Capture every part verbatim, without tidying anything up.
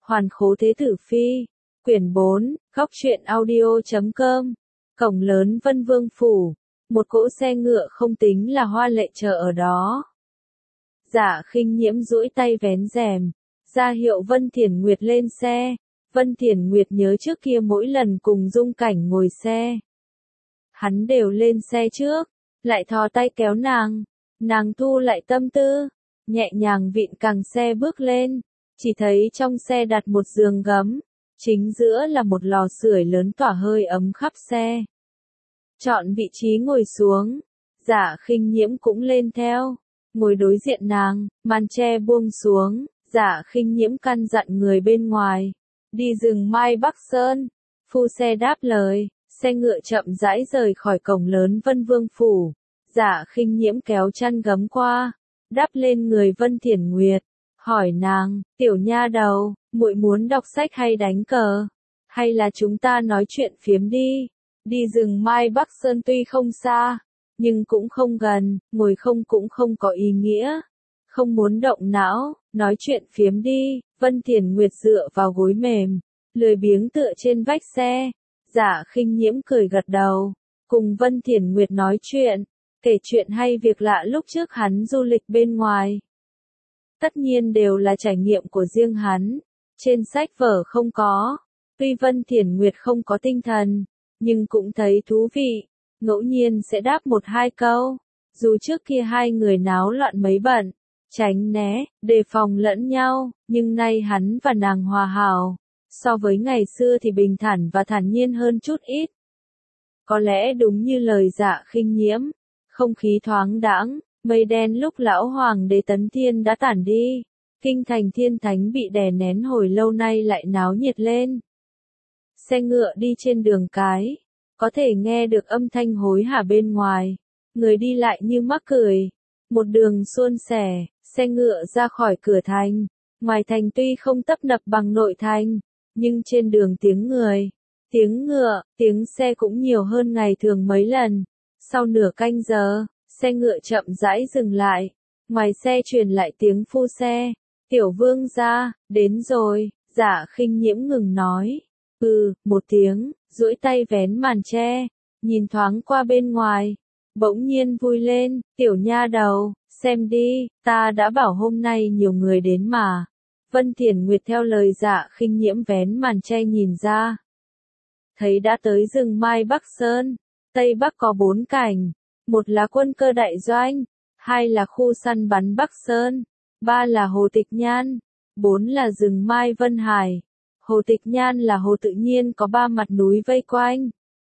Hoàn khố thế tử phi. Quyển bốn, góc truyện audio chấm com. Cổng lớn Vân Vương Phủ. Một cỗ xe ngựa không tính là hoa lệ chờ ở đó. Dạ Khinh Nhiễm duỗi tay vén rèm, ra hiệu Vân Thiển Nguyệt lên xe. Vân Thiển Nguyệt nhớ trước kia mỗi lần cùng Dung Cảnh ngồi xe, hắn đều lên xe trước, lại thò tay kéo nàng. Nàng thu lại tâm tư, nhẹ nhàng vịn càng xe bước lên, chỉ thấy trong xe đặt một giường gấm, chính giữa là một lò sưởi lớn tỏa hơi ấm khắp xe. Chọn vị trí ngồi xuống, Dạ Khinh Nhiễm cũng lên theo, ngồi đối diện nàng, màn che buông xuống, Dạ Khinh Nhiễm căn dặn người bên ngoài, đi rừng Mai Bắc Sơn. Phu xe đáp lời, xe ngựa chậm rãi rời khỏi cổng lớn Vân Vương Phủ. Dạ Khinh Nhiễm kéo chăn gấm qua, đắp lên người Vân Thiển Nguyệt, hỏi nàng, tiểu nha đầu, muội muốn đọc sách hay đánh cờ, hay là chúng ta nói chuyện phiếm đi. Đi rừng Mai Bắc Sơn tuy không xa, nhưng cũng không gần, ngồi không cũng không có ý nghĩa. Không muốn động não, nói chuyện phiếm đi. Vân Thiển Nguyệt dựa vào gối mềm, lười biếng tựa trên vách xe. Dạ Khinh Nhiễm cười gật đầu, cùng Vân Thiển Nguyệt nói chuyện, kể chuyện hay việc lạ lúc trước hắn du lịch bên ngoài. Tất nhiên đều là trải nghiệm của riêng hắn, trên sách vở không có. Tuy Vân Thiển Nguyệt không có tinh thần, nhưng cũng thấy thú vị, ngẫu nhiên sẽ đáp một hai câu. Dù trước kia hai người náo loạn mấy bận, tránh né, đề phòng lẫn nhau, nhưng nay hắn và nàng hòa hảo, so với ngày xưa thì bình thản và thản nhiên hơn chút ít. Có lẽ đúng như lời Dạ Khinh Nhiễm, không khí thoáng đãng, mây đen lúc lão hoàng đế Tấn Thiên đã tản đi, kinh thành Thiên Thánh bị đè nén hồi lâu nay lại náo nhiệt lên. Xe ngựa đi trên đường cái, có thể nghe được âm thanh hối hả bên ngoài, người đi lại như mắc cười. Một đường suôn sẻ, xe ngựa ra khỏi cửa thành. Ngoài thành tuy không tấp nập bằng nội thành, nhưng trên đường tiếng người, tiếng ngựa, tiếng xe cũng nhiều hơn ngày thường mấy lần. Sau nửa canh giờ, xe ngựa chậm rãi dừng lại. Ngoài xe truyền lại tiếng phu xe, tiểu vương gia, đến rồi. Dạ Khinh Nhiễm ngừng nói, ừ, một tiếng, duỗi tay vén màn che, nhìn thoáng qua bên ngoài. Bỗng nhiên vui lên, tiểu nha đầu, xem đi, ta đã bảo hôm nay nhiều người đến mà. Vân Thiển Nguyệt theo lời Dạ Khinh Nhiễm vén màn che nhìn ra. Thấy đã tới rừng Mai Bắc Sơn, Tây Bắc có bốn cảnh, một là quân cơ đại doanh, hai là khu săn bắn Bắc Sơn, ba là Hồ Tịch Nhan, bốn là rừng Mai Vân Hải. Hồ Tịch Nhan là hồ tự nhiên có ba mặt núi vây quanh.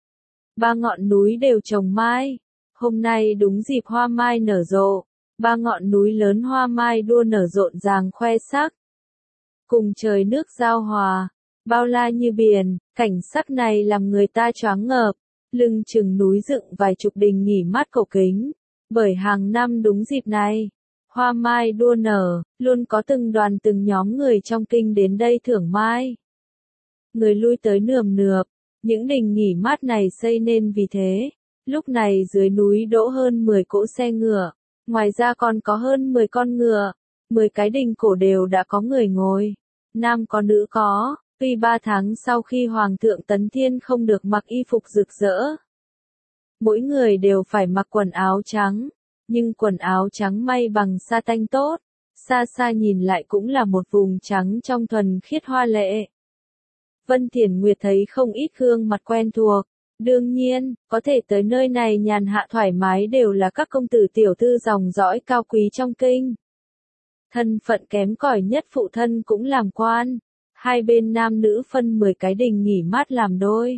Ba ngọn núi đều trồng mai. Hôm nay đúng dịp hoa mai nở rộ, ba ngọn núi lớn hoa mai đua nở rộn ràng khoe sắc. Cùng trời nước giao hòa, bao la như biển, cảnh sắc này làm người ta choáng ngợp, lưng chừng núi dựng vài chục đình nghỉ mát cổ kính. Bởi hàng năm đúng dịp này, hoa mai đua nở, luôn có từng đoàn từng nhóm người trong kinh đến đây thưởng mai. Người lui tới nườm nượp, những đình nghỉ mát này xây nên vì thế. Lúc này dưới núi đỗ hơn mười cỗ xe ngựa, ngoài ra còn có hơn mười con ngựa, mười cái đình cổ đều đã có người ngồi, nam có nữ có. Tuy ba tháng sau khi Hoàng thượng Tấn Thiên không được mặc y phục rực rỡ, mỗi người đều phải mặc quần áo trắng, nhưng quần áo trắng may bằng sa tanh tốt, xa xa nhìn lại cũng là một vùng trắng trong thuần khiết hoa lệ. Vân Thiển Nguyệt thấy không ít gương mặt quen thuộc. Đương nhiên, có thể tới nơi này nhàn hạ thoải mái đều là các công tử tiểu thư dòng dõi cao quý trong kinh. Thân phận kém cỏi nhất phụ thân cũng làm quan. Hai bên nam nữ phân mười cái đình nghỉ mát làm đôi.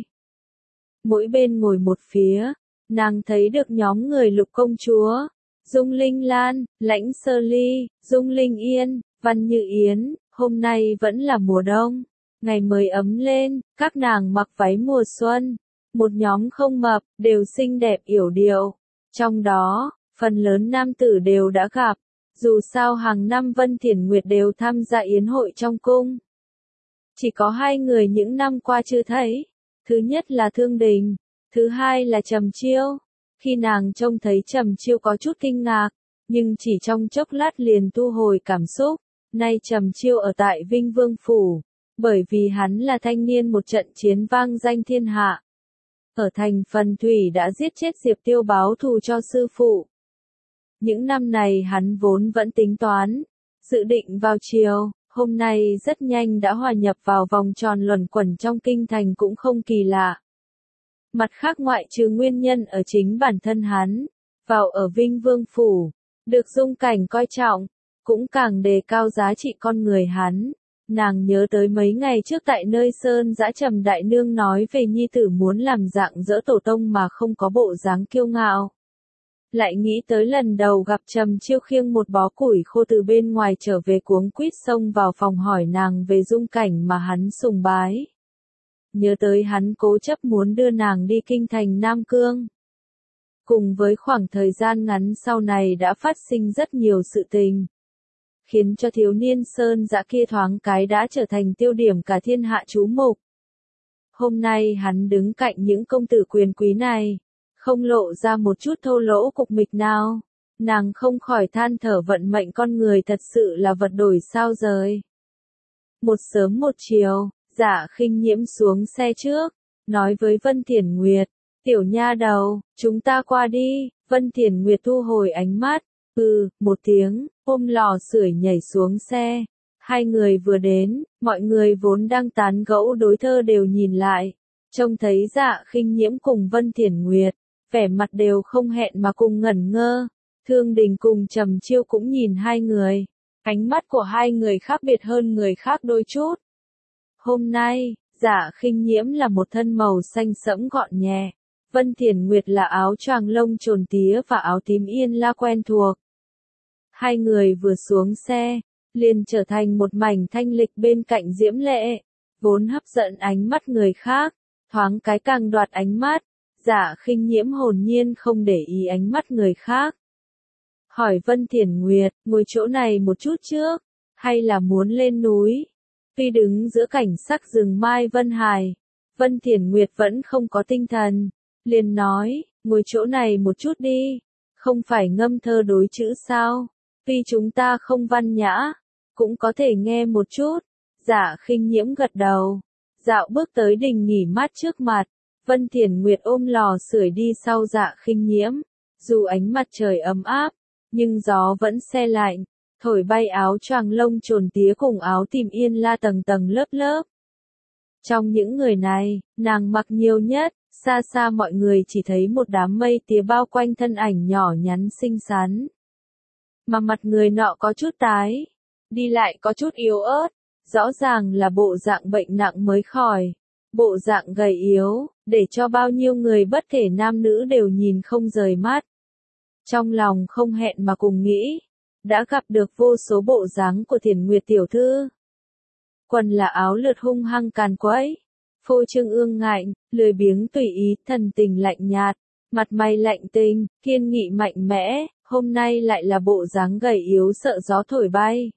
Mỗi bên ngồi một phía, nàng thấy được nhóm người Lục công chúa, Dung Linh Lan, Lãnh Sơ Ly, Dung Linh Yên, Văn Như Yến. Hôm nay vẫn là mùa đông, ngày mới ấm lên, các nàng mặc váy mùa xuân. Một nhóm không mập, đều xinh đẹp yểu điệu. Trong đó, phần lớn nam tử đều đã gặp. Dù sao hàng năm Vân Thiển Nguyệt đều tham gia yến hội trong cung. Chỉ có hai người những năm qua chưa thấy. Thứ nhất là Thương Đình, thứ hai là Trầm Chiêu. Khi nàng trông thấy Trầm Chiêu có chút kinh ngạc, nhưng chỉ trong chốc lát liền thu hồi cảm xúc. Nay Trầm Chiêu ở tại Vinh Vương Phủ, Bởi vì hắn là thanh niên một trận chiến vang danh thiên hạ. Ở thành Phần Thủy đã giết chết Diệp Tiêu báo thù cho sư phụ. Những năm này hắn vốn vẫn tính toán, dự định vào triều, hôm nay rất nhanh đã hòa nhập vào vòng tròn luẩn quẩn trong kinh thành cũng không kỳ lạ. Mặt khác ngoại trừ nguyên nhân ở chính bản thân hắn, vào ở Vinh Vương Phủ, được Dung Cảnh coi trọng, cũng càng đề cao giá trị con người hắn. Nàng nhớ tới mấy ngày trước tại nơi Sơn Dã Trầm Đại Nương nói về nhi tử muốn làm dạng dỡ tổ tông mà không có bộ dáng kiêu ngạo. Lại nghĩ tới lần đầu gặp Trầm Chiêu khiêng một bó củi khô từ bên ngoài trở về cuống quýt xông vào phòng hỏi nàng về Dung Cảnh mà hắn sùng bái. Nhớ tới hắn cố chấp muốn đưa nàng đi kinh thành Nam Cương. Cùng với khoảng thời gian ngắn sau này đã phát sinh rất nhiều sự tình, khiến cho thiếu niên Sơn Dã kia thoáng cái đã trở thành tiêu điểm cả thiên hạ chú mục. Hôm nay hắn đứng cạnh những công tử quyền quý này, không lộ ra một chút thô lỗ cục mịch nào. Nàng không khỏi than thở vận mệnh con người thật sự là vật đổi sao rời. Một sớm một chiều, Dạ Khinh Nhiễm xuống xe trước, nói với Vân Thiển Nguyệt, tiểu nha đầu, chúng ta qua đi. Vân Thiển Nguyệt thu hồi ánh mắt, ừ, một tiếng, ôm lò sưởi nhảy xuống xe. Hai người vừa đến, mọi người vốn đang tán gẫu đối thơ đều nhìn lại, trông thấy Dạ Khinh Nhiễm cùng Vân Thiển Nguyệt, vẻ mặt đều không hẹn mà cùng ngẩn ngơ. Thương Đình cùng Trầm Chiêu cũng nhìn hai người, ánh mắt của hai người khác biệt hơn người khác đôi chút. Hôm nay, Dạ Khinh Nhiễm là một thân màu xanh sẫm gọn nhẹ, Vân Thiển Nguyệt là áo choàng lông trồn tía và áo tím yên la quen thuộc. Hai người vừa xuống xe, liền trở thành một mảnh thanh lịch bên cạnh diễm lệ, vốn hấp dẫn ánh mắt người khác, thoáng cái càng đoạt ánh mắt. Dạ Khinh Nhiễm hồn nhiên không để ý ánh mắt người khác. Hỏi Vân Thiển Nguyệt, ngồi chỗ này một chút trước, hay là muốn lên núi? Tuy đứng giữa cảnh sắc rừng Mai Vân Hải, Vân Thiển Nguyệt vẫn không có tinh thần, liền nói, ngồi chỗ này một chút đi, không phải ngâm thơ đối chữ sao? Tuy chúng ta không văn nhã, cũng có thể nghe một chút. Dạ Khinh Nhiễm gật đầu, dạo bước tới đình nghỉ mát trước mặt. Vân Thiển Nguyệt ôm lò sưởi đi sau Dạ Khinh Nhiễm, dù ánh mặt trời ấm áp, nhưng gió vẫn se lạnh, thổi bay áo choàng lông trồn tía cùng áo tím yên la tầng tầng lớp lớp. Trong những người này, nàng mặc nhiều nhất, xa xa mọi người chỉ thấy một đám mây tía bao quanh thân ảnh nhỏ nhắn xinh xắn. Mà mặt người nọ có chút tái, đi lại có chút yếu ớt, rõ ràng là bộ dạng bệnh nặng mới khỏi. Bộ dạng gầy yếu, để cho bao nhiêu người bất kể nam nữ đều nhìn không rời mắt. Trong lòng không hẹn mà cùng nghĩ, đã gặp được vô số bộ dáng của Thiển Nguyệt tiểu thư. Quần là áo lượt hung hăng càn quấy, phô trương ương ngạnh, lười biếng tùy ý, thần tình lạnh nhạt, mặt mày lạnh tình, kiên nghị mạnh mẽ, hôm nay lại là bộ dáng gầy yếu sợ gió thổi bay.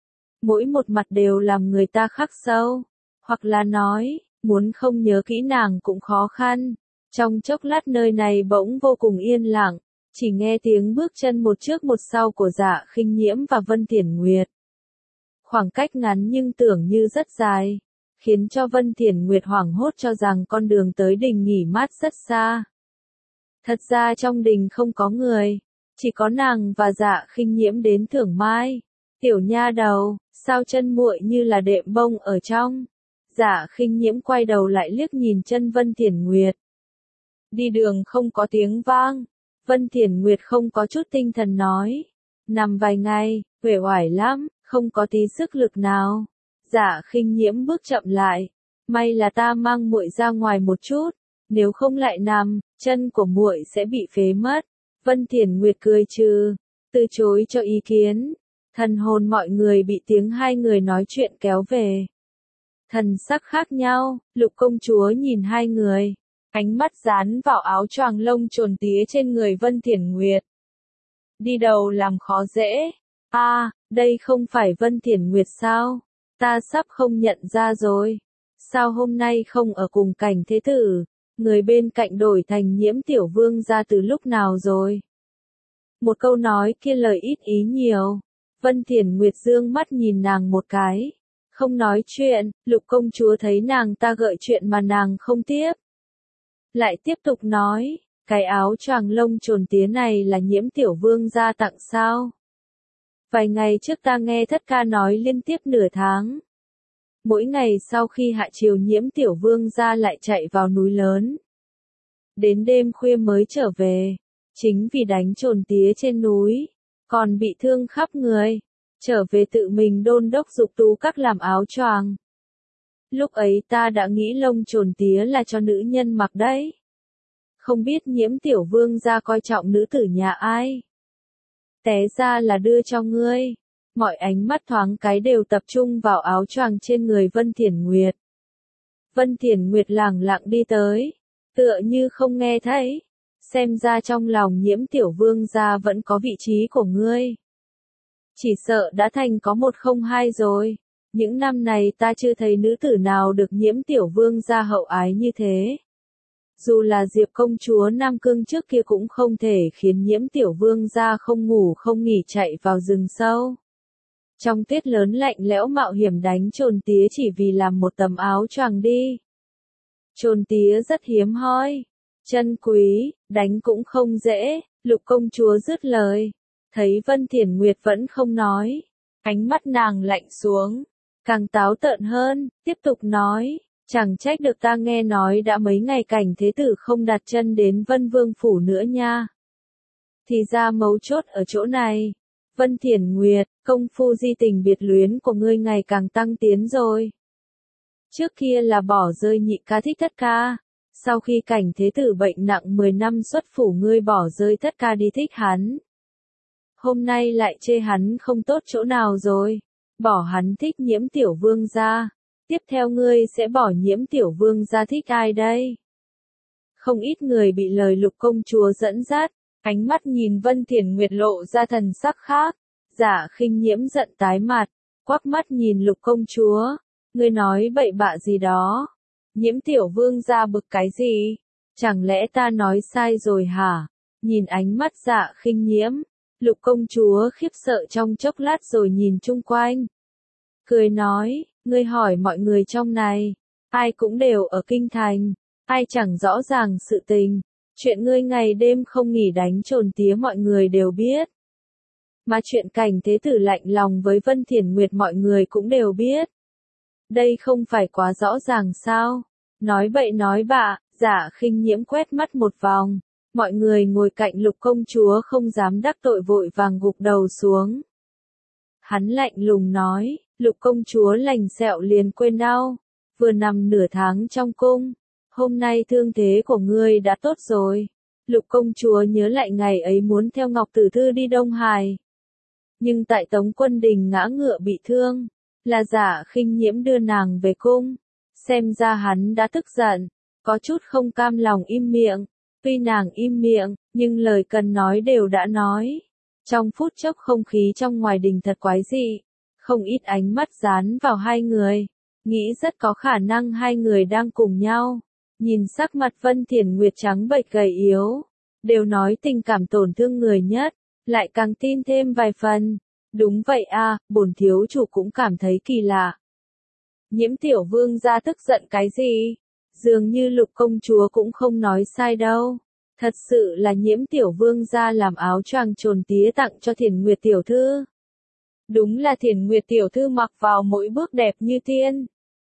Mỗi một mặt đều làm người ta khắc sâu, hoặc là nói, muốn không nhớ kỹ nàng cũng khó khăn. Trong chốc lát nơi này bỗng vô cùng yên lặng, chỉ nghe tiếng bước chân một trước một sau của Dạ Khinh Nhiễm và Vân Thiển Nguyệt. Khoảng cách ngắn nhưng tưởng như rất dài, khiến cho Vân Thiển Nguyệt hoảng hốt cho rằng con đường tới đình nghỉ mát rất xa. Thật ra trong đình không có người, chỉ có nàng và Dạ Khinh Nhiễm đến thưởng mai. Tiểu nha đầu, sao chân muội như là đệm bông ở trong? Dạ Khinh Nhiễm quay đầu lại liếc nhìn chân Vân Thiển Nguyệt. Đi đường không có tiếng vang. Vân Thiển Nguyệt không có chút tinh thần nói. Nằm vài ngày, uể oải lắm, không có tí sức lực nào. Dạ Khinh Nhiễm bước chậm lại. May là ta mang muội ra ngoài một chút, nếu không lại nằm, chân của muội sẽ bị phế mất. Vân Thiển Nguyệt cười trừ, từ chối cho ý kiến. Thần hồn mọi người bị tiếng hai người nói chuyện kéo về. Thần sắc khác nhau, Lục công chúa nhìn hai người, ánh mắt dán vào áo choàng lông trồn tía trên người Vân Thiển Nguyệt. Đi đầu làm khó dễ. A, à, đây không phải Vân Thiển Nguyệt sao? Ta sắp không nhận ra rồi. Sao hôm nay không ở cùng cảnh thế tử? Người bên cạnh đổi thành Nhiễm tiểu vương ra từ lúc nào rồi? Một câu nói kia lời ít ý nhiều. Vân Thiển Nguyệt dương mắt nhìn nàng một cái. không nói chuyện, Lục công chúa thấy nàng ta gợi chuyện mà nàng không tiếp. Lại tiếp tục nói, cái áo choàng lông trồn tía này là Nhiễm tiểu vương gia tặng sao? Vài ngày trước ta nghe thất ca nói liên tiếp nửa tháng. Mỗi ngày sau khi hạ chiều Nhiễm tiểu vương gia lại chạy vào núi lớn. Đến đêm khuya mới trở về, chính vì đánh trồn tía trên núi, còn bị thương khắp người, trở về tự mình đôn đốc dục tú các làm áo choàng. Lúc ấy ta đã nghĩ lông trồn tía là cho nữ nhân mặc đấy. Không biết Nhiễm tiểu vương gia coi trọng nữ tử nhà ai. Té ra là đưa cho ngươi. Mọi ánh mắt thoáng cái đều tập trung vào áo choàng trên người Vân Thiển Nguyệt. Vân Thiển Nguyệt lẳng lặng đi tới, tựa như không nghe thấy. Xem ra trong lòng Nhiễm tiểu vương gia vẫn có vị trí của ngươi. Chỉ sợ đã thành có một không hai rồi. Những năm này ta chưa thấy nữ tử nào được Nhiễm tiểu vương gia hậu ái như thế. Dù là Diệp công chúa Nam Cương trước kia cũng không thể khiến Nhiễm tiểu vương gia không ngủ không nghỉ chạy vào rừng sâu. Trong tuyết lớn lạnh lẽo mạo hiểm đánh trồn tía chỉ vì làm một tấm áo choàng đi. Trồn tía rất hiếm hoi, chân quý, đánh cũng không dễ, Lục công chúa dứt lời. Thấy Vân Thiển Nguyệt vẫn không nói, ánh mắt nàng lạnh xuống, càng táo tợn hơn, tiếp tục nói, chẳng trách được ta nghe nói đã mấy ngày Cảnh thế tử không đặt chân đến Vân Vương phủ nữa nha. Thì ra mấu chốt ở chỗ này. Vân Thiển Nguyệt, công phu di tình biệt luyến của ngươi ngày càng tăng tiến rồi. Trước kia là bỏ rơi nhị ca thích thất ca, sau khi Cảnh thế tử bệnh nặng mười năm xuất phủ ngươi bỏ rơi thất ca đi thích hắn. Hôm nay lại chê hắn không tốt chỗ nào rồi, bỏ hắn thích Nhiễm tiểu vương gia, tiếp theo ngươi sẽ bỏ Nhiễm tiểu vương gia thích ai đây? Không ít người bị lời Lục công chúa dẫn dắt, ánh mắt nhìn Vân Thiển Nguyệt lộ ra thần sắc khác, Dạ Khinh Nhiễm giận tái mặt, quắc mắt nhìn Lục công chúa, ngươi nói bậy bạ gì đó, Nhiễm tiểu vương gia bực cái gì, chẳng lẽ ta nói sai rồi hả? Nhìn ánh mắt Dạ Khinh Nhiễm, Lục công chúa khiếp sợ trong chốc lát rồi nhìn chung quanh. Cười nói, ngươi hỏi mọi người trong này, ai cũng đều ở kinh thành, ai chẳng rõ ràng sự tình, chuyện ngươi ngày đêm không nghỉ đánh trồn tía mọi người đều biết. Mà chuyện Cảnh thế tử lạnh lòng với Vân Thiển Nguyệt mọi người cũng đều biết. Đây không phải quá rõ ràng sao? Nói bậy nói bạ, Dạ Khinh Nhiễm quét mắt một vòng. Mọi người ngồi cạnh Lục công chúa không dám đắc tội vội vàng gục đầu xuống. Hắn lạnh lùng nói, Lục công chúa lành sẹo liền quên đau, vừa nằm nửa tháng trong cung, hôm nay thương thế của ngươi đã tốt rồi. Lục công chúa nhớ lại ngày ấy muốn theo Ngọc Tử Thư đi Đông Hải. Nhưng tại Tống Quân Đình ngã ngựa bị thương, là Dạ Khinh Nhiễm đưa nàng về cung. Xem ra hắn đã tức giận, có chút không cam lòng im miệng. Tuy nàng im miệng, nhưng lời cần nói đều đã nói. Trong phút chốc không khí trong ngoài đình thật quái dị, không ít ánh mắt dán vào hai người, nghĩ rất có khả năng hai người đang cùng nhau. Nhìn sắc mặt Vân Thiển Nguyệt trắng bệch gầy yếu, đều nói tình cảm tổn thương người nhất, lại càng tin thêm vài phần. Đúng vậy a, bổn thiếu chủ cũng cảm thấy kỳ lạ. Nhiễm tiểu vương gia tức giận cái gì? Dường như Lục công chúa cũng không nói sai đâu. Thật sự là Nhiễm tiểu vương gia làm áo choàng trồn tía tặng cho Thiển Nguyệt tiểu thư. Đúng là Thiển Nguyệt tiểu thư mặc vào mỗi bước đẹp như tiên.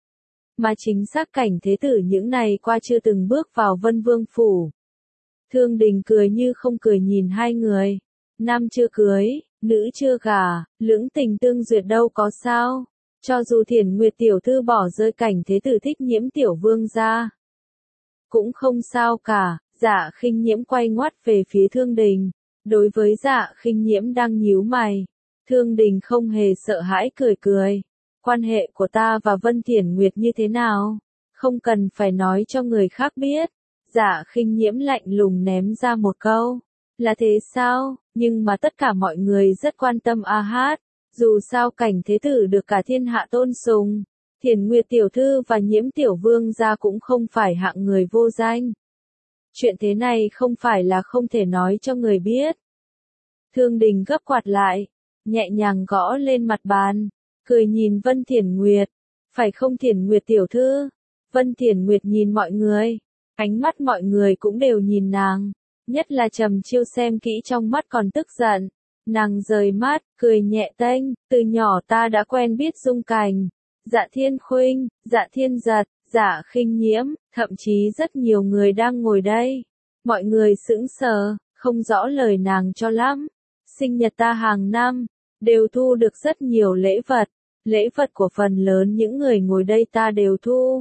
Mà chính xác Cảnh thế tử những ngày qua chưa từng bước vào Vân Vương phủ. Thương Đình cười như không cười nhìn hai người. Nam chưa cưới, nữ chưa gả, lưỡng tình tương duyệt đâu có sao. Cho dù Thiển Nguyệt tiểu thư bỏ rơi Cảnh thế tử thích Nhiễm tiểu vương gia, cũng không sao cả. Dạ Khinh Nhiễm quay ngoắt về phía Thương Đình. Đối với Dạ Khinh Nhiễm đang nhíu mày, Thương Đình không hề sợ hãi cười cười. Quan hệ của ta và Vân Thiển Nguyệt như thế nào? Không cần phải nói cho người khác biết. Dạ Khinh Nhiễm lạnh lùng ném ra một câu. Là thế sao? Nhưng mà tất cả mọi người rất quan tâm a hát. Dù sao Cảnh thế tử được cả thiên hạ tôn sùng. Thiển Nguyệt tiểu thư và Nhiễm tiểu vương gia cũng không phải hạng người vô danh. Chuyện thế này không phải là không thể nói cho người biết. Thương Đình gấp quạt lại, nhẹ nhàng gõ lên mặt bàn, cười nhìn Vân Thiển Nguyệt, Phải không Thiển Nguyệt tiểu thư? Vân Thiển Nguyệt nhìn mọi người, ánh mắt mọi người cũng đều nhìn nàng, nhất là Trầm Chiêu xem kỹ trong mắt còn tức giận. Nàng rời mắt, cười nhẹ tênh, từ nhỏ ta đã quen biết Dung Cảnh, Dạ Thiên Khuynh, Dạ Thiên Giật, Dạ Khinh Nhiễm, thậm chí rất nhiều người đang ngồi đây. Mọi người sững sờ, không rõ lời nàng cho lắm. Sinh nhật ta hàng năm, đều thu được rất nhiều lễ vật, lễ vật của phần lớn những người ngồi đây ta đều thu.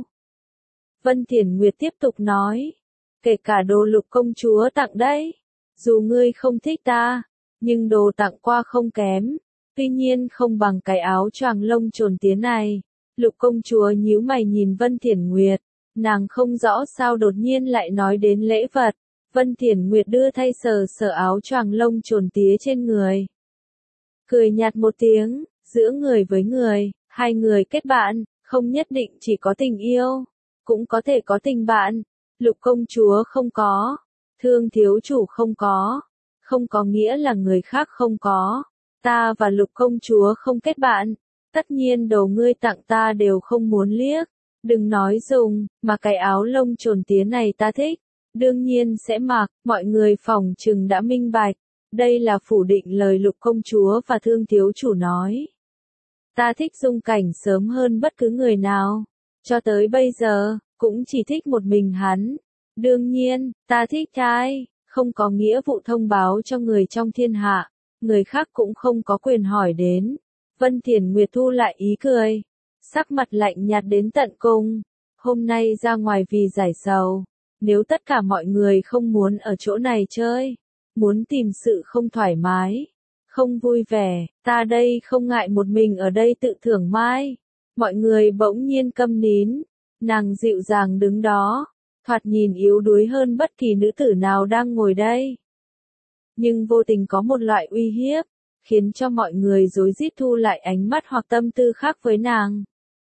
Vân Thiển Nguyệt tiếp tục nói, kể cả đồ Lục công chúa tặng đấy. Dù ngươi không thích ta, nhưng đồ tặng qua không kém, tuy nhiên không bằng cái áo choàng lông trồn tía này. Lục công chúa nhíu mày nhìn Vân Thiển Nguyệt, nàng không rõ sao đột nhiên lại nói đến lễ vật. Vân Thiển Nguyệt đưa tay sờ sờ áo choàng lông trồn tía trên người. Cười nhạt một tiếng, giữa người với người, hai người kết bạn, không nhất định chỉ có tình yêu, cũng có thể có tình bạn. Lục công chúa không có, Thương thiếu chủ không có, không có nghĩa là người khác không có. Ta và Lục công chúa không kết bạn, tất nhiên đồ ngươi tặng ta đều không muốn liếc. Đừng nói dùng, mà cái áo lông trồn tía này ta thích, đương nhiên sẽ mặc. Mọi người phỏng chừng đã minh bạch, đây là phủ định lời Lục công chúa và Thương thiếu chủ nói. Ta thích Dung Cảnh sớm hơn bất cứ người nào, cho tới bây giờ, cũng chỉ thích một mình hắn. Đương nhiên, ta thích trai, không có nghĩa vụ thông báo cho người trong thiên hạ, người khác cũng không có quyền hỏi đến. Vân Thiển Nguyệt thu lại ý cười, sắc mặt lạnh nhạt đến tận cùng. Hôm nay ra ngoài vì giải sầu, nếu tất cả mọi người không muốn ở chỗ này chơi, muốn tìm sự không thoải mái, không vui vẻ, ta đây không ngại một mình ở đây tự thưởng mai. Mọi người bỗng nhiên câm nín, nàng dịu dàng đứng đó, thoạt nhìn yếu đuối hơn bất kỳ nữ tử nào đang ngồi đây. Nhưng vô tình có một loại uy hiếp, khiến cho mọi người rối rít thu lại ánh mắt hoặc tâm tư khác với nàng.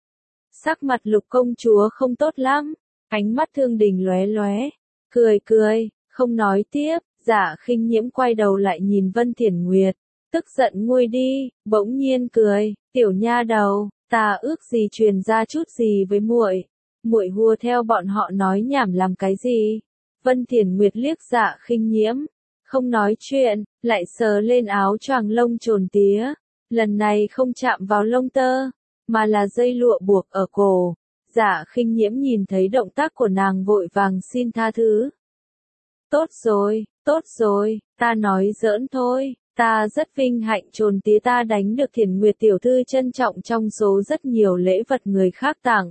Sắc mặt Lục công chúa không tốt lắm, ánh mắt Thương Đình lóe lóe, cười cười, không nói tiếp. Dạ Khinh Nhiễm quay đầu lại nhìn Vân Thiển Nguyệt, tức giận nguôi đi, bỗng nhiên cười, tiểu nha đầu, ta ước gì truyền ra chút gì với muội, muội hùa theo bọn họ nói nhảm làm cái gì? Vân Thiển Nguyệt liếc Dạ Khinh Nhiễm, không nói chuyện, lại sờ lên áo choàng lông trồn tía, lần này không chạm vào lông tơ, mà là dây lụa buộc ở cổ. Dạ Khinh Nhiễm nhìn thấy động tác của nàng vội vàng xin tha thứ. Tốt rồi, tốt rồi, ta nói giỡn thôi, ta rất vinh hạnh trồn tía ta đánh được Thiển Nguyệt tiểu thư trân trọng trong số rất nhiều lễ vật người khác tặng.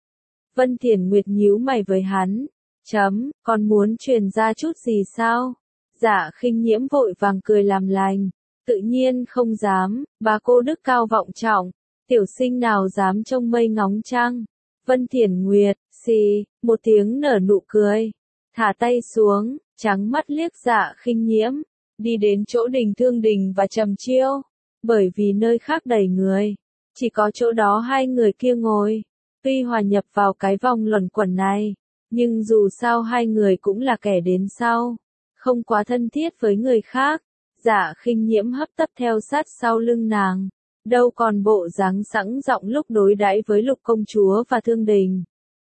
Vân Thiển Nguyệt nhíu mày với hắn, chấm, còn muốn truyền ra chút gì sao? Dạ Khinh Nhiễm vội vàng cười làm lành, tự nhiên không dám, bà cô đức cao vọng trọng, tiểu sinh nào dám trông mây ngóng trăng. Vân Thiển Nguyệt, xì, một tiếng nở nụ cười, thả tay xuống, trắng mắt liếc Dạ Khinh Nhiễm, đi đến chỗ Đình Thương Đình và Trầm Chiêu, bởi vì nơi khác đầy người, chỉ có chỗ đó hai người kia ngồi. Tuy hòa nhập vào cái vòng luẩn quẩn này, nhưng dù sao hai người cũng là kẻ đến sau, không quá thân thiết với người khác. Dạ Khinh Nhiễm hấp tấp theo sát sau lưng nàng, đâu còn bộ dáng sẵn giọng lúc đối đãi với Lục công chúa và Thương Đình.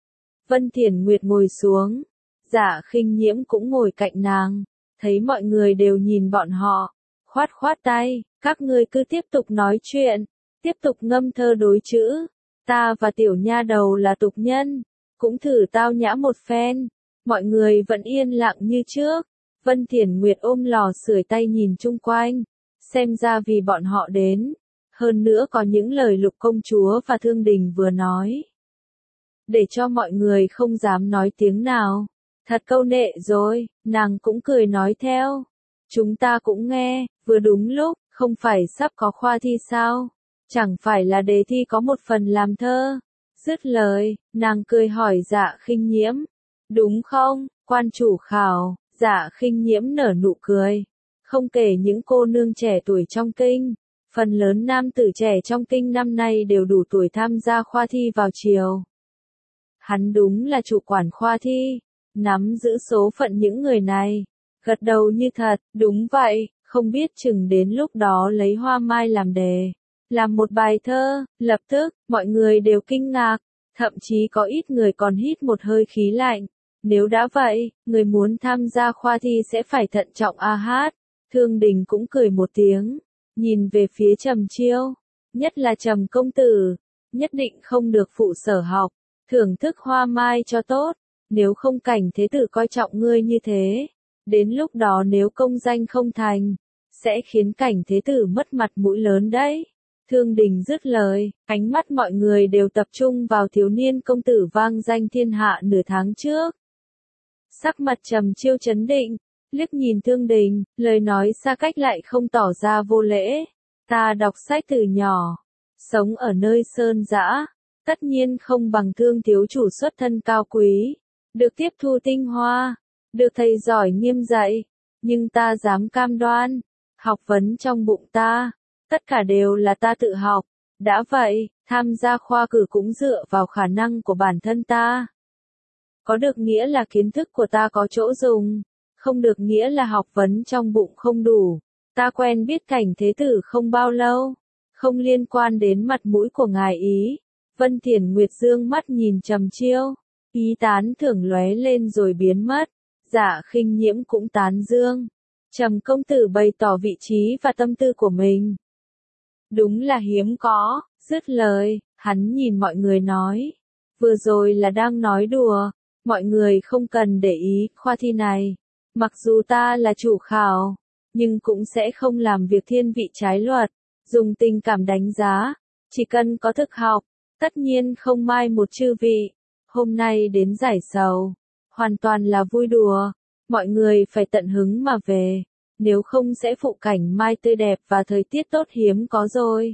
Vân Thiển Nguyệt ngồi xuống, Dạ Khinh Nhiễm cũng ngồi cạnh nàng, thấy mọi người đều nhìn bọn họ, khoát khoát tay, các ngươi cứ tiếp tục nói chuyện, tiếp tục ngâm thơ đối chữ. Ta và tiểu nha đầu là tục nhân, cũng thử tao nhã một phen. Mọi người vẫn yên lặng như trước. Vân Thiển Nguyệt ôm lò sưởi tay nhìn chung quanh, xem ra vì bọn họ đến, hơn nữa có những lời Lục công chúa và Thương Đình vừa nói, để cho mọi người không dám nói tiếng nào. Thật câu nệ rồi, nàng cũng cười nói theo. Chúng ta cũng nghe, vừa đúng lúc, không phải sắp có khoa thi sao? Chẳng phải là đề thi có một phần làm thơ. Dứt lời, nàng cười hỏi Dạ Khinh Nhiễm, đúng không, quan chủ khảo? Dạ Khinh Nhiễm nở nụ cười, không kể những cô nương trẻ tuổi trong kinh, phần lớn nam tử trẻ trong kinh năm nay đều đủ tuổi tham gia khoa thi vào chiều. Hắn đúng là chủ quản khoa thi, nắm giữ số phận những người này, gật đầu như thật, đúng vậy, không biết chừng đến lúc đó lấy hoa mai làm đề, làm một bài thơ, lập tức, mọi người đều kinh ngạc, thậm chí có ít người còn hít một hơi khí lạnh. Nếu đã vậy, người muốn tham gia khoa thi sẽ phải thận trọng a hát. Thương Đình cũng cười một tiếng, nhìn về phía Trầm Chiêu, nhất là Trầm công tử, nhất định không được phụ sở học, thưởng thức hoa mai cho tốt, nếu không Cảnh Thế Tử coi trọng ngươi như thế, đến lúc đó nếu công danh không thành, sẽ khiến Cảnh Thế Tử mất mặt mũi lớn đấy. Thương Đình dứt lời, ánh mắt mọi người đều tập trung vào thiếu niên công tử vang danh thiên hạ nửa tháng trước. Sắc mặt Trầm Chiêu chấn định, liếc nhìn Thương Đình, lời nói xa cách lại không tỏ ra vô lễ. Ta đọc sách từ nhỏ, sống ở nơi sơn dã, tất nhiên không bằng Thương thiếu chủ xuất thân cao quý, được tiếp thu tinh hoa, được thầy giỏi nghiêm dạy, nhưng ta dám cam đoan, học vấn trong bụng ta, tất cả đều là ta tự học. Đã vậy, tham gia khoa cử cũng dựa vào khả năng của bản thân ta. Có được nghĩa là kiến thức của ta có chỗ dùng, không được nghĩa là học vấn trong bụng không đủ. Ta quen biết Cảnh Thế Tử không bao lâu, không liên quan đến mặt mũi của ngài ý. Vân Thiển Nguyệt dương mắt nhìn Trầm Chiêu, ý tán thưởng lóe lên rồi biến mất. Dạ Khinh Nhiễm cũng tán dương. Trầm công tử bày tỏ vị trí và tâm tư của mình. Đúng là hiếm có. Dứt lời, hắn nhìn mọi người nói, vừa rồi là đang nói đùa, mọi người không cần để ý khoa thi này. Mặc dù ta là chủ khảo, nhưng cũng sẽ không làm việc thiên vị trái luật, dùng tình cảm đánh giá, chỉ cần có thực học, tất nhiên không mai một chư vị. Hôm nay đến giải sầu, hoàn toàn là vui đùa, mọi người phải tận hứng mà về, nếu không sẽ phụ cảnh mai tươi đẹp và thời tiết tốt hiếm có rồi.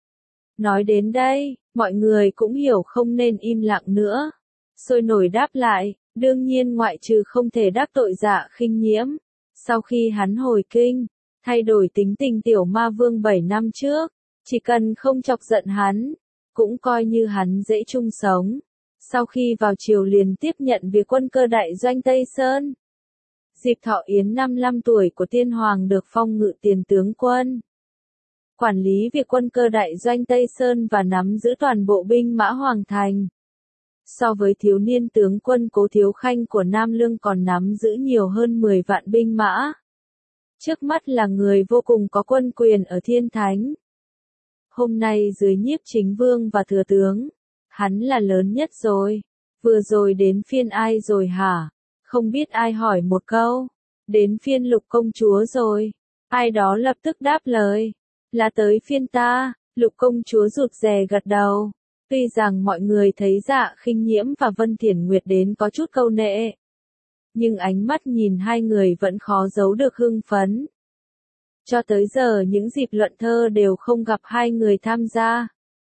Nói đến đây, mọi người cũng hiểu không nên im lặng nữa. Sôi nổi đáp lại, đương nhiên ngoại trừ không thể đắc tội Dạ Khinh Nhiễm. Sau khi hắn hồi kinh, thay đổi tính tình tiểu ma vương bảy năm trước, chỉ cần không chọc giận hắn, cũng coi như hắn dễ chung sống. Sau khi vào triều liền tiếp nhận việc quân cơ đại doanh Tây Sơn. Dịp thọ yến năm mươi lăm tuổi của tiên hoàng được phong ngự tiền tướng quân. Quản lý việc quân cơ đại doanh Tây Sơn và nắm giữ toàn bộ binh mã hoàng thành. So với thiếu niên tướng quân Cố Thiếu Khanh của Nam Lương còn nắm giữ nhiều hơn mười vạn binh mã. Trước mắt là người vô cùng có quân quyền ở Thiên Thánh. Hôm nay dưới Nhiếp Chính Vương và Thừa Tướng, hắn là lớn nhất rồi. Vừa rồi đến phiên ai rồi hả? Không biết ai hỏi một câu. Đến phiên Lục công chúa rồi. Ai đó lập tức đáp lời. Là tới phiên ta. Lục công chúa rụt rè gật đầu. Tuy rằng mọi người thấy Dạ Khinh Nhiễm và Vân Thiển Nguyệt đến có chút câu nệ, nhưng ánh mắt nhìn hai người vẫn khó giấu được hưng phấn. Cho tới giờ những dịp luận thơ đều không gặp hai người tham gia.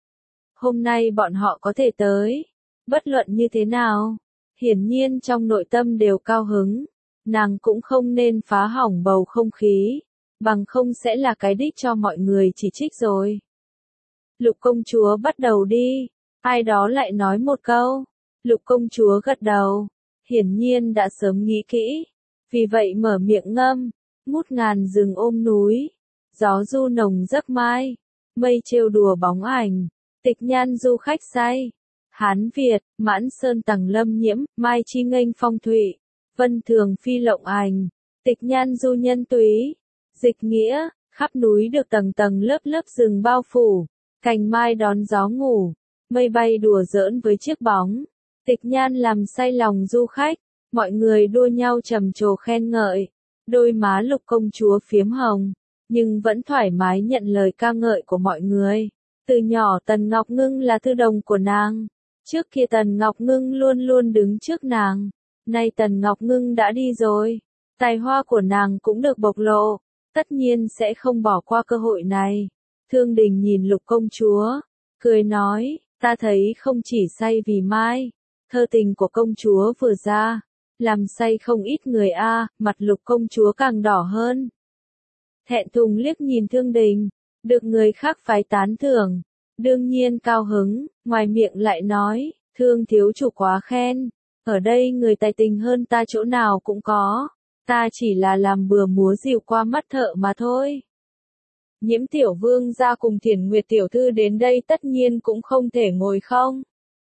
Hôm nay bọn họ có thể tới, bất luận như thế nào, hiển nhiên trong nội tâm đều cao hứng. Nàng cũng không nên phá hỏng bầu không khí, bằng không sẽ là cái đích cho mọi người chỉ trích rồi. Lục công chúa bắt đầu đi. Ai đó lại nói một câu. Lục công chúa gật đầu. Hiển nhiên đã sớm nghĩ kỹ. Vì vậy mở miệng ngâm. Ngút ngàn rừng ôm núi. Gió du nồng giấc mai. Mây trêu đùa bóng ảnh. Tịch nhan du khách say. Hán Việt, Mãn Sơn Tằng Lâm Nhiễm, Mai Chi nghênh phong thủy. Vân Thường phi lộng ảnh. Tịch nhan du nhân túy. Dịch nghĩa, khắp núi được tầng tầng lớp lớp rừng bao phủ. Cành mai đón gió ngủ, mây bay đùa giỡn với chiếc bóng. Tịch nhan làm say lòng du khách, mọi người đua nhau trầm trồ khen ngợi. Đôi má Lục công chúa phiếm hồng, nhưng vẫn thoải mái nhận lời ca ngợi của mọi người. Từ nhỏ Tần Ngọc Ngưng là thư đồng của nàng. Trước kia Tần Ngọc Ngưng luôn luôn đứng trước nàng. Nay Tần Ngọc Ngưng đã đi rồi, tài hoa của nàng cũng được bộc lộ. Tất nhiên sẽ không bỏ qua cơ hội này. Thương Đình nhìn Lục công chúa, cười nói, ta thấy không chỉ say vì mai, thơ tình của công chúa vừa ra, làm say không ít người a. Mặt Lục công chúa càng đỏ hơn. Thẹn thùng liếc nhìn Thương Đình, được người khác phái tán thưởng, đương nhiên cao hứng, ngoài miệng lại nói, Thương thiếu chủ quá khen, ở đây người tài tình hơn ta chỗ nào cũng có, ta chỉ là làm bừa múa dịu qua mắt thợ mà thôi. Nhiễm tiểu vương gia cùng Thiển Nguyệt tiểu thư đến đây tất nhiên cũng không thể ngồi không.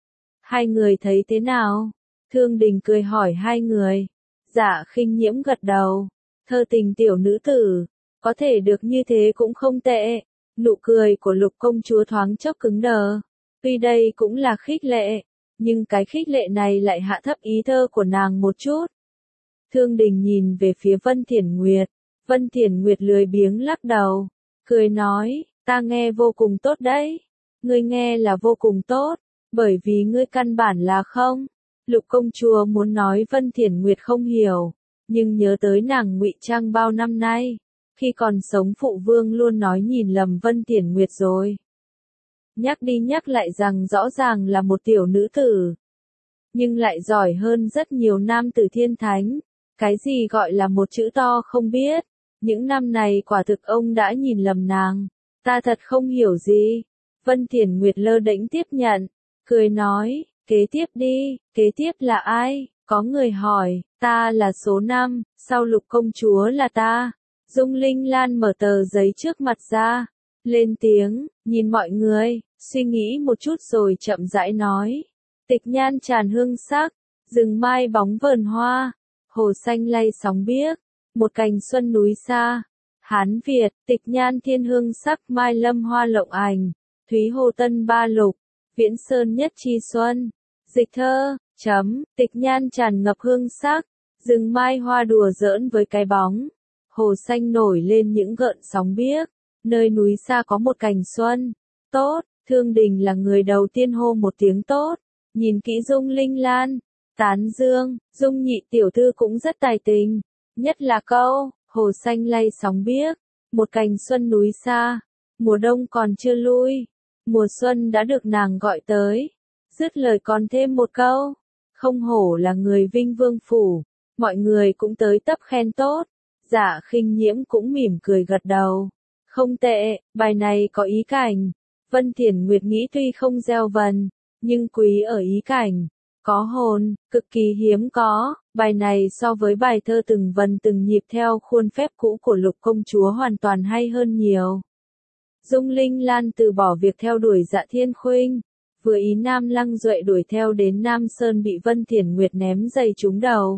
Hai người thấy thế nào? Thương Đình cười hỏi hai người. Dạ Khinh Nhiễm gật đầu. Thơ tình tiểu nữ tử, có thể được như thế cũng không tệ. Nụ cười của Lục công chúa thoáng chốc cứng đờ. Tuy đây cũng là khích lệ, nhưng cái khích lệ này lại hạ thấp ý thơ của nàng một chút. Thương Đình nhìn về phía Vân Thiển Nguyệt. Vân Thiển Nguyệt lười biếng lắc đầu, cười nói, ta nghe vô cùng tốt đấy. Ngươi nghe là vô cùng tốt, bởi vì ngươi căn bản là không. Lục công chúa muốn nói Vân Thiển Nguyệt không hiểu, nhưng nhớ tới nàng ngụy trang bao năm nay, khi còn sống phụ vương luôn nói nhìn lầm Vân Thiển Nguyệt rồi. Nhắc đi nhắc lại rằng rõ ràng là một tiểu nữ tử, nhưng lại giỏi hơn rất nhiều nam tử thiên thánh. Cái gì gọi là một chữ to không biết, những năm này quả thực ông đã nhìn lầm nàng, ta thật không hiểu gì. Vân Thiển Nguyệt lơ đễnh tiếp nhận, cười nói, kế tiếp đi, kế tiếp là ai? Có người hỏi, ta là số năm, sau Lục công chúa là ta. Dung Linh Lan mở tờ giấy trước mặt ra, lên tiếng, nhìn mọi người, suy nghĩ một chút rồi chậm rãi nói. Tịch nhan tràn hương sắc, rừng mai bóng vờn hoa, hồ xanh lay sóng biếc, một cành xuân núi xa. Hán Việt, tịch nhan thiên hương sắc mai lâm hoa lộng ảnh, thúy hồ tân ba lục, viễn sơn nhất chi xuân. Dịch thơ, chấm, tịch nhan tràn ngập hương sắc, rừng mai hoa đùa giỡn với cái bóng, hồ xanh nổi lên những gợn sóng biếc, nơi núi xa có một cành xuân. Tốt, Thương Đình là người đầu tiên hô một tiếng tốt, nhìn kỹ Dung Linh Lan, tán dương, Dung nhị tiểu thư cũng rất tài tình, nhất là câu, hồ xanh lay sóng biếc, một cành xuân núi xa, mùa đông còn chưa lui, mùa xuân đã được nàng gọi tới. Dứt lời còn thêm một câu, không hổ là người Vinh Vương phủ, mọi người cũng tới tấp khen tốt. Dạ Khinh Nhiễm cũng mỉm cười gật đầu. Không tệ, bài này có ý cảnh. Vân Thiển Nguyệt nghĩ tuy không gieo vần, nhưng quý ở ý cảnh, có hồn, cực kỳ hiếm có. Bài này so với bài thơ từng vần từng nhịp theo khuôn phép cũ của Lục công chúa hoàn toàn hay hơn nhiều. Dung Linh Lan từ bỏ việc theo đuổi Dạ Thiên Khuynh, vừa ý Nam Lăng Duệ đuổi theo đến Nam Sơn bị Vân Thiển Nguyệt ném giày trúng đầu.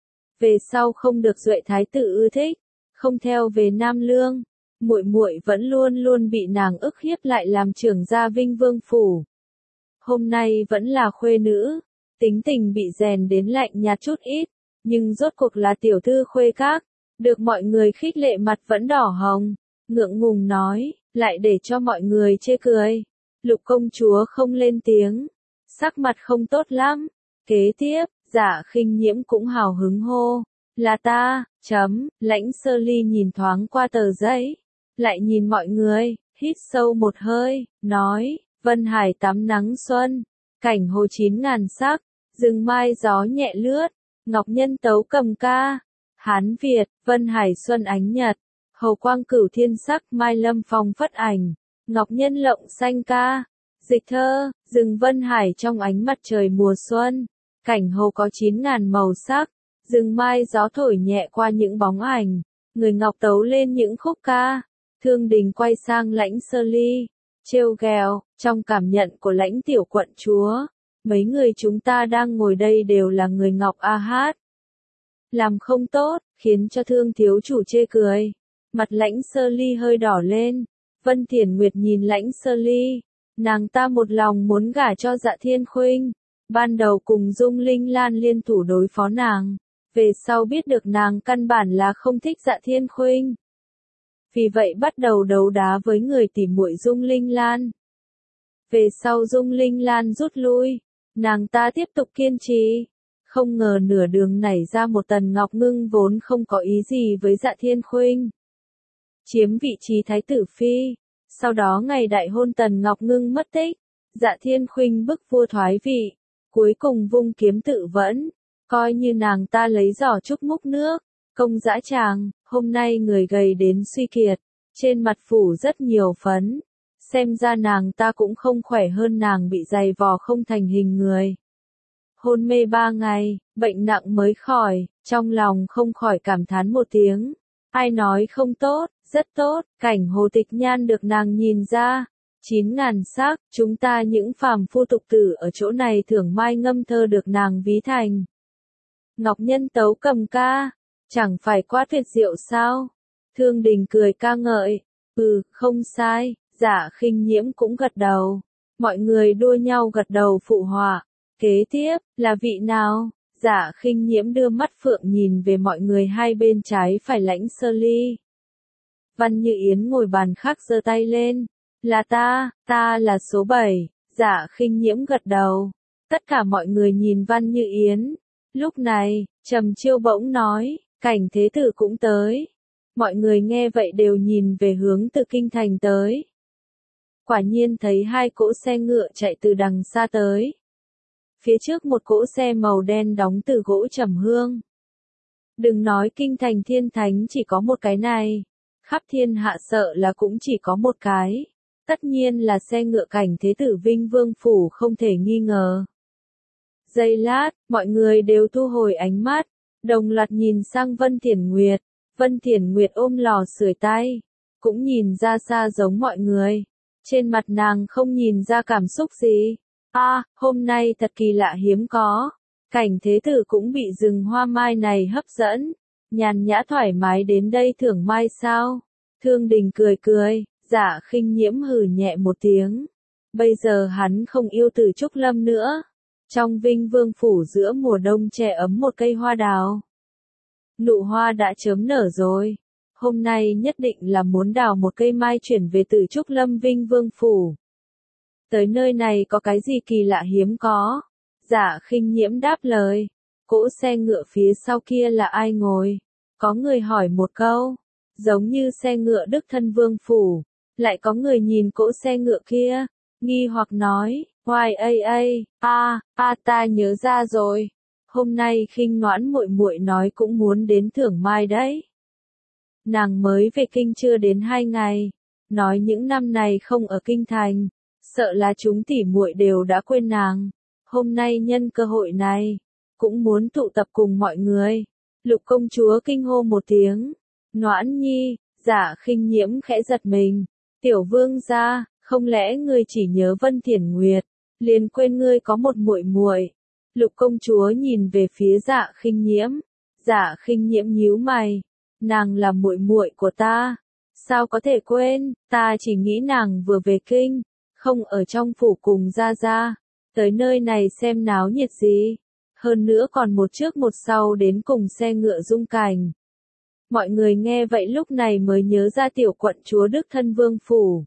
Về sau không được Duệ thái tử ưa thích, không theo về Nam Lương, muội muội vẫn luôn luôn bị nàng ức hiếp lại làm trưởng gia Vinh Vương phủ. Hôm nay vẫn là khuê nữ, tính tình bị rèn đến lạnh nhạt chút ít, nhưng rốt cuộc là tiểu thư khuê các, được mọi người khích lệ mặt vẫn đỏ hồng, ngượng ngùng nói, lại để cho mọi người chê cười. Lục công chúa không lên tiếng, sắc mặt không tốt lắm. Kế tiếp, Dạ Khinh Nhiễm cũng hào hứng hô, là ta, chấm, Lãnh Sơ Ly nhìn thoáng qua tờ giấy, lại nhìn mọi người, hít sâu một hơi, nói, Vân Hải tắm nắng xuân, cảnh hồ chín ngàn sắc, rừng mai gió nhẹ lướt, ngọc nhân tấu cầm ca. Hán Việt, Vân Hải xuân ánh nhật, hầu quang cửu thiên sắc mai lâm phong phất ảnh, ngọc nhân lộng xanh ca. Dịch thơ, rừng Vân Hải trong ánh mặt trời mùa xuân, cảnh hồ có chín ngàn màu sắc, rừng mai gió thổi nhẹ qua những bóng ảnh, người ngọc tấu lên những khúc ca. Thương Đình quay sang Lãnh Sơ Ly, trêu ghẹo, trong cảm nhận của Lãnh tiểu quận chúa, mấy người chúng ta đang ngồi đây đều là người ngọc a hát. Làm không tốt, khiến cho Thương thiếu chủ chê cười. Mặt Lãnh Sơ Ly hơi đỏ lên. Vân Thiển Nguyệt nhìn Lãnh Sơ Ly, nàng ta một lòng muốn gả cho Dạ Thiên Khuynh, ban đầu cùng Dung Linh Lan liên thủ đối phó nàng, về sau biết được nàng căn bản là không thích Dạ Thiên Khuynh. Vì vậy bắt đầu đấu đá với người tỉ muội Dung Linh Lan. Về sau Dung Linh Lan rút lui, nàng ta tiếp tục kiên trì, không ngờ nửa đường nảy ra một Tần Ngọc Ngưng vốn không có ý gì với Dạ Thiên Khuynh, chiếm vị trí thái tử phi. Sau đó ngày đại hôn Tần Ngọc Ngưng mất tích, Dạ Thiên Khuynh bức vua thoái vị, cuối cùng vung kiếm tự vẫn, coi như nàng ta lấy giỏ trúc múc nước, công dã tràng. Hôm nay người gầy đến suy kiệt, trên mặt phủ rất nhiều phấn, xem ra nàng ta cũng không khỏe hơn nàng bị dày vò không thành hình người. Hôn mê ba ngày, bệnh nặng mới khỏi, trong lòng không khỏi cảm thán một tiếng, ai nói không tốt. Rất tốt, cảnh Hồ Tịch Nhan được nàng nhìn ra. Chín ngàn sắc, chúng ta những phàm phu tục tử ở chỗ này thưởng mai ngâm thơ được nàng ví thành. Ngọc Nhân tấu cầm ca, chẳng phải quá tuyệt diệu sao? Thương Đình cười ca ngợi, ừ, không sai, Dạ Khinh Nhiễm cũng gật đầu. Mọi người đua nhau gật đầu phụ họa. Kế tiếp, là vị nào? Dạ Khinh Nhiễm đưa mắt phượng nhìn về mọi người hai bên trái phải Lãnh Sơ Ly. Văn Như Yến ngồi bàn khác giơ tay lên. Là ta, ta là số bảy. Dạ Khinh Nhiễm gật đầu. Tất cả mọi người nhìn Văn Như Yến. Lúc này, Trầm Chiêu bỗng nói, Cảnh Thế Tử cũng tới. Mọi người nghe vậy đều nhìn về hướng từ kinh thành tới. Quả nhiên thấy hai cỗ xe ngựa chạy từ đằng xa tới. Phía trước một cỗ xe màu đen đóng từ gỗ trầm hương. Đừng nói kinh thành thiên thánh chỉ có một cái này. Khắp thiên hạ sợ là cũng chỉ có một cái. Tất nhiên là xe ngựa Cảnh Thế Tử Vinh Vương Phủ không thể nghi ngờ. Giây lát, mọi người đều thu hồi ánh mắt, đồng loạt nhìn sang Vân Thiển Nguyệt. Vân Thiển Nguyệt ôm lò sưởi tay, cũng nhìn ra xa giống mọi người. Trên mặt nàng không nhìn ra cảm xúc gì. A, à, hôm nay thật kỳ lạ hiếm có. Cảnh Thế Tử cũng bị rừng hoa mai này hấp dẫn. Nhàn nhã thoải mái đến đây thưởng mai sao? Thương Đình cười cười, Dạ Khinh Nhiễm hừ nhẹ một tiếng. Bây giờ hắn không yêu Từ Trúc Lâm nữa. Trong Vinh Vương Phủ giữa mùa đông che ấm một cây hoa đào. Nụ hoa đã chớm nở rồi. Hôm nay nhất định là muốn đào một cây mai chuyển về Từ Trúc Lâm Vinh Vương Phủ. Tới nơi này có cái gì kỳ lạ hiếm có? Dạ Khinh Nhiễm đáp lời. Cỗ xe ngựa phía sau kia là ai ngồi? Có người hỏi một câu. Giống như xe ngựa Đức Thân Vương Phủ. Lại có người nhìn cỗ xe ngựa kia. Nghi hoặc nói. Hoài a a, a, a ta nhớ ra rồi. Hôm nay Khinh Noãn muội muội nói cũng muốn đến thưởng mai đấy. Nàng mới về kinh chưa đến hai ngày. Nói những năm này không ở kinh thành. Sợ là chúng tỉ muội đều đã quên nàng. Hôm nay nhân cơ hội này. Cũng muốn tụ tập cùng mọi người. Lục công chúa kinh hô một tiếng. Noãn nhi, Dạ Khinh Nhiễm khẽ giật mình. Tiểu vương gia, không lẽ ngươi chỉ nhớ Vân Thiển Nguyệt, liền quên ngươi có một muội muội? Lục công chúa nhìn về phía Dạ Khinh Nhiễm. Dạ Khinh Nhiễm nhíu mày. Nàng là muội muội của ta. Sao có thể quên, ta chỉ nghĩ nàng vừa về kinh, không ở trong phủ cùng gia gia. Tới nơi này xem náo nhiệt gì. Hơn nữa còn một trước một sau đến cùng xe ngựa dung cảnh. Mọi người nghe vậy lúc này mới nhớ ra tiểu quận chúa Đức Thân Vương Phủ.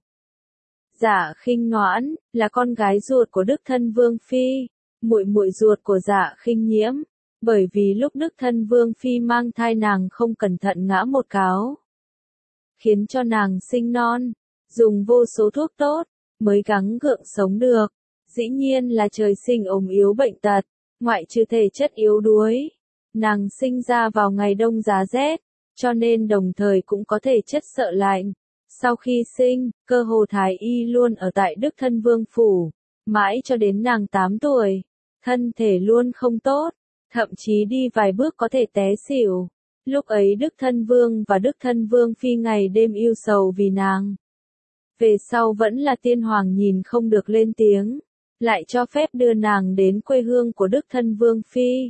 Dạ Khinh Noãn, là con gái ruột của Đức Thân Vương Phi, muội muội ruột của Dạ Khinh Nhiễm. Bởi vì lúc Đức Thân Vương Phi mang thai nàng không cẩn thận ngã một cáo. Khiến cho nàng sinh non, dùng vô số thuốc tốt, mới gắng gượng sống được. Dĩ nhiên là trời sinh ốm yếu bệnh tật, ngoại trừ thể chất yếu đuối. Nàng sinh ra vào ngày đông giá rét, cho nên đồng thời cũng có thể chất sợ lạnh. Sau khi sinh, cơ hồ thái y luôn ở tại Đức Thân Vương Phủ, mãi cho đến nàng tám tuổi. Thân thể luôn không tốt, thậm chí đi vài bước có thể té xỉu. Lúc ấy Đức Thân Vương và Đức Thân Vương Phi ngày đêm yêu sầu vì nàng. Về sau vẫn là tiên hoàng nhìn không được lên tiếng, lại cho phép đưa nàng đến quê hương của Đức Thân Vương Phi.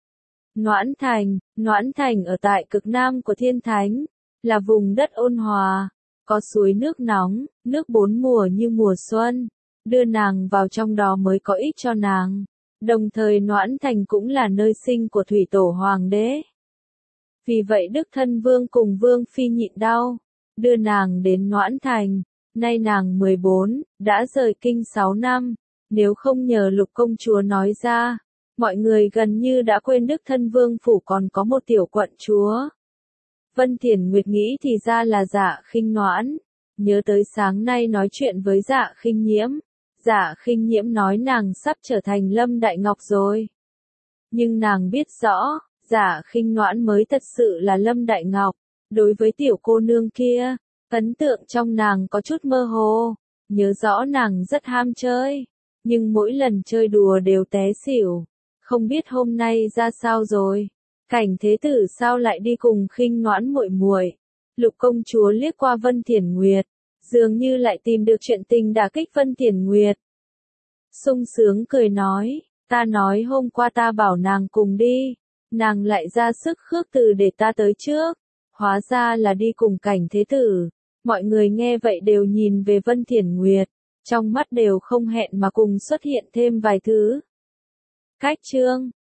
Noãn Thành, Noãn Thành ở tại cực nam của Thiên Thánh, là vùng đất ôn hòa, có suối nước nóng, nước bốn mùa như mùa xuân, đưa nàng vào trong đó mới có ích cho nàng. Đồng thời Noãn Thành cũng là nơi sinh của thủy tổ hoàng đế. Vì vậy Đức Thân Vương cùng Vương Phi nhịn đau, đưa nàng đến Noãn Thành. Nay nàng mười bốn, đã rời kinh sáu năm, nếu không nhờ Lục công chúa nói ra, mọi người gần như đã quên Đức Thân Vương Phủ còn có một tiểu quận chúa. Vân Thiển Nguyệt nghĩ thì ra là Dạ Khinh Noãn, nhớ tới sáng nay nói chuyện với Dạ Khinh Nhiễm. Dạ Khinh Nhiễm nói nàng sắp trở thành Lâm Đại Ngọc rồi. Nhưng nàng biết rõ, Dạ Khinh Noãn mới thật sự là Lâm Đại Ngọc. Đối với tiểu cô nương kia, ấn tượng trong nàng có chút mơ hồ, nhớ rõ nàng rất ham chơi, nhưng mỗi lần chơi đùa đều té xỉu. Không biết hôm nay ra sao rồi? Cảnh Thế Tử sao lại đi cùng Khinh Noãn muội muội? Lục công chúa liếc qua Vân Thiển Nguyệt, dường như lại tìm được chuyện tình đả kích Vân Thiển Nguyệt. Sung sướng cười nói, ta nói hôm qua ta bảo nàng cùng đi, nàng lại ra sức khước từ để ta tới trước, hóa ra là đi cùng Cảnh thế tử. Mọi người nghe vậy đều nhìn về Vân Thiển Nguyệt, trong mắt đều không hẹn mà cùng xuất hiện thêm vài thứ. Cách chương